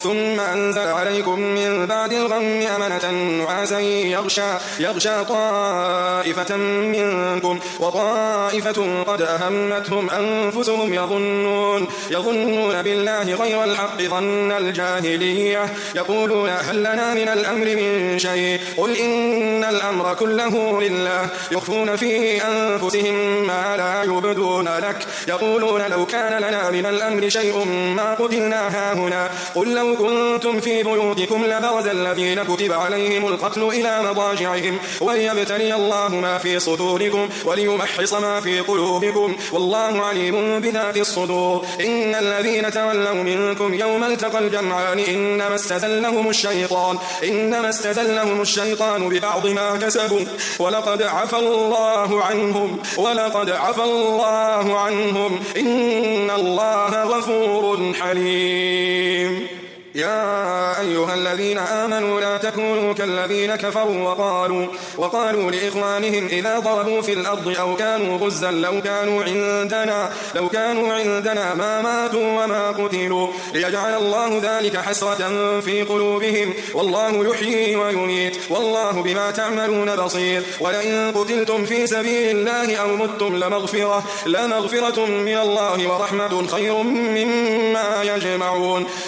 ثم أنزل عليكم من بعد الغم أمنة نعاسا يغشى طائفة منكم وطائفة قد أهمتهم أنفسهم يظنون بالله غير الحق ظن الجاهلية يقولون هل لنا من الأمر من شيء قل إن الأمر كله لله يخفون في أنفسهم ما لا يبدون لك يقولون لو كان لنا من الأمر شيء ما قتلنا هاهنا قل لو كنتم في بيوتكم لبرز الذين كتب عليهم القتل إلى مضاجعهم وليبتلي الله ما في صدوركم وليمحص ما في قلوبكم والله عليم بذات الصدور إن الذين تولوا منكم يوم التقى الجمعان إنما استزلهم الشيطان ببعض ما كسبوا ولقد عفى الله عنهم إن الله غفور حليم يا أيها الذين آمنوا لا تكونوا كالذين كفروا وقالوا لإخوانهم إذا ضربوا في الأرض أو كانوا غزا لو كانوا عندنا ما ماتوا وما قتلوا ليجعل الله ذلك حسرة في قلوبهم والله يحيي ويميت والله بما تعملون بصير ولئن قتلتم في سبيل الله أو متم لمغفرة من الله ورحمة خير مما يجمعون